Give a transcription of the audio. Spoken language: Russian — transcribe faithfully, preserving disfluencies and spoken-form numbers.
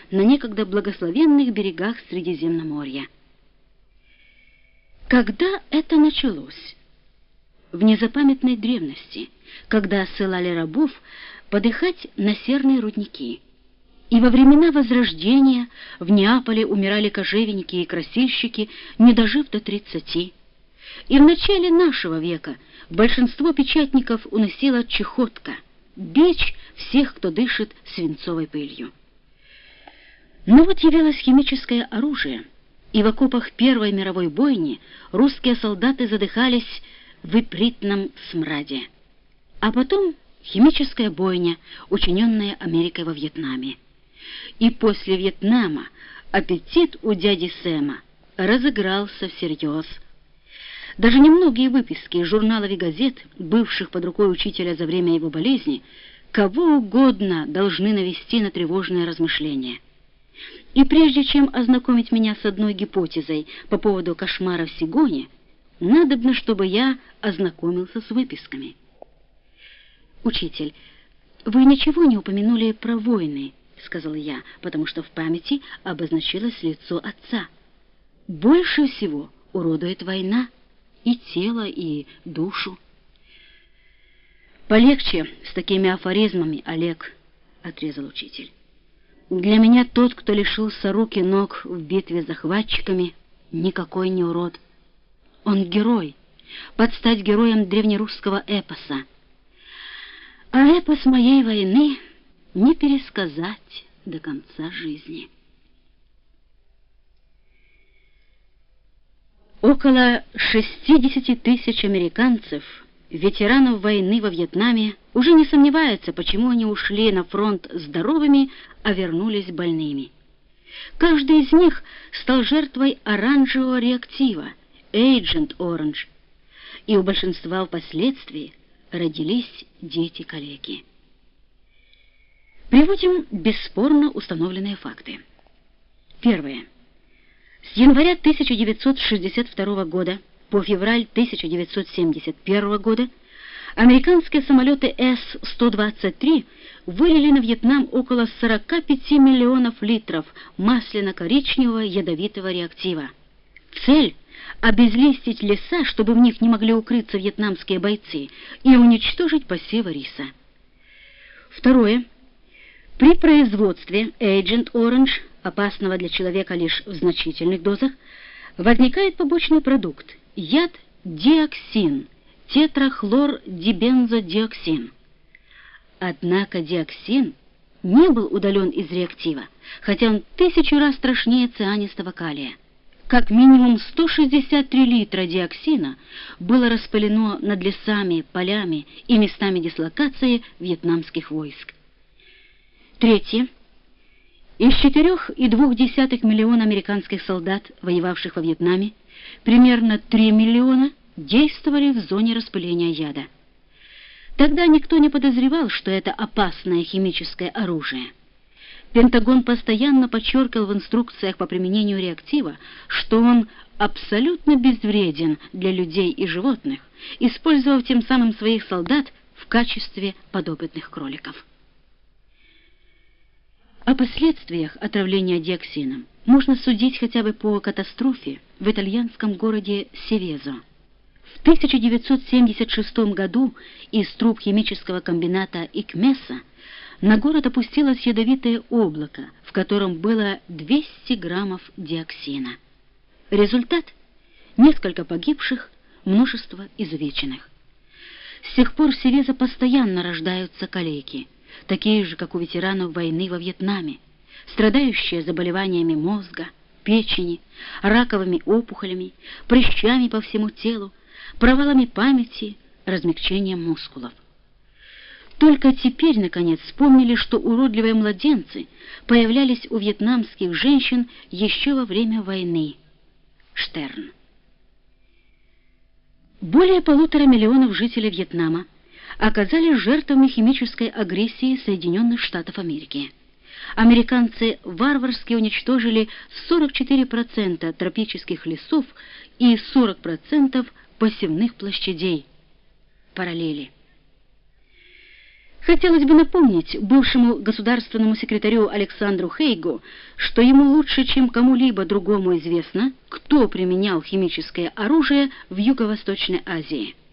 на некогда благословенных берегах Средиземноморья. Когда это началось? В незапамятной древности, когда ссылали рабов подыхать на серные рудники. И во времена Возрождения в Неаполе умирали кожевенники и красильщики, не дожив до тридцати. И в начале нашего века большинство печатников уносила чехотка, бич всех, кто дышит свинцовой пылью. Но вот явилось химическое оружие, и в окопах Первой мировой бойни русские солдаты задыхались в ипритном смраде. А потом химическая бойня, учиненная Америкой во Вьетнаме. И после Вьетнама аппетит у дяди Сэма разыгрался всерьез. Даже немногие выписки из журналов и газет, бывших под рукой учителя за время его болезни, кого угодно должны навести на тревожные размышления. И прежде чем ознакомить меня с одной гипотезой по поводу кошмара в Сигоне, надобно, чтобы я ознакомился с выписками. «Учитель, вы ничего не упомянули про войны», — сказал я, потому что в памяти обозначилось лицо отца. «Больше всего уродует война и тело, и душу». «Полегче с такими афоризмами, Олег», — отрезал учитель. «Для меня тот, кто лишился рук и ног в битве с захватчиками, никакой не урод. Он герой, под стать героем древнерусского эпоса. А эпос моей войны не пересказать до конца жизни». Около шестидесяти тысяч американцев, ветеранов войны во Вьетнаме, уже не сомневаются, почему они ушли на фронт здоровыми, а вернулись больными. Каждый из них стал жертвой оранжевого реактива, Agent Orange, и у большинства впоследствии родились дети-калеки. Приводим бесспорно установленные факты. Первое. С января тысяча девятьсот шестьдесят второго года по февраль тысяча девятьсот семьдесят первого года американские самолеты эс сто двадцать три вылили на Вьетнам около сорока пяти миллионов литров масляно-коричневого ядовитого реактива. Цель — обезлистить леса, чтобы в них не могли укрыться вьетнамские бойцы, и уничтожить посевы риса. Второе. При производстве Agent Orange, опасного для человека лишь в значительных дозах, возникает побочный продукт – яд диоксин, тетрахлордибензодиоксин. Однако диоксин не был удален из реактива, хотя он тысячу раз страшнее цианистого калия. Как минимум сто шестьдесят три литра диоксина было распылено над лесами, полями и местами дислокации вьетнамских войск. Третье. Из четырех и двух десятых миллиона американских солдат, воевавших во Вьетнаме, примерно три миллиона действовали в зоне распыления яда. Тогда никто не подозревал, что это опасное химическое оружие. Пентагон постоянно подчеркивал в инструкциях по применению реактива, что он абсолютно безвреден для людей и животных, использовав тем самым своих солдат в качестве подопытных кроликов. О последствиях отравления диоксином можно судить хотя бы по катастрофе в итальянском городе Севезо. В тысяча девятьсот семьдесят шестом году из труб химического комбината Икмеса на город опустилось ядовитое облако, в котором было двести граммов диоксина. Результат — несколько погибших, множество изувеченных. С тех пор в Севезо постоянно рождаются калеки, такие же, как у ветеранов войны во Вьетнаме, страдающие заболеваниями мозга, печени, раковыми опухолями, прыщами по всему телу, провалами памяти, размягчением мускулов. Только теперь, наконец, вспомнили, что уродливые младенцы появлялись у вьетнамских женщин еще во время войны. Штерн. Более полутора миллионов жителей Вьетнама оказались жертвами химической агрессии Соединенных Штатов Америки. Американцы варварски уничтожили сорок четыре процента тропических лесов и сорок процентов посевных площадей. Параллели. Хотелось бы напомнить бывшему государственному секретарю Александру Хейгу, что ему лучше, чем кому-либо другому известно, кто применял химическое оружие в Юго-Восточной Азии.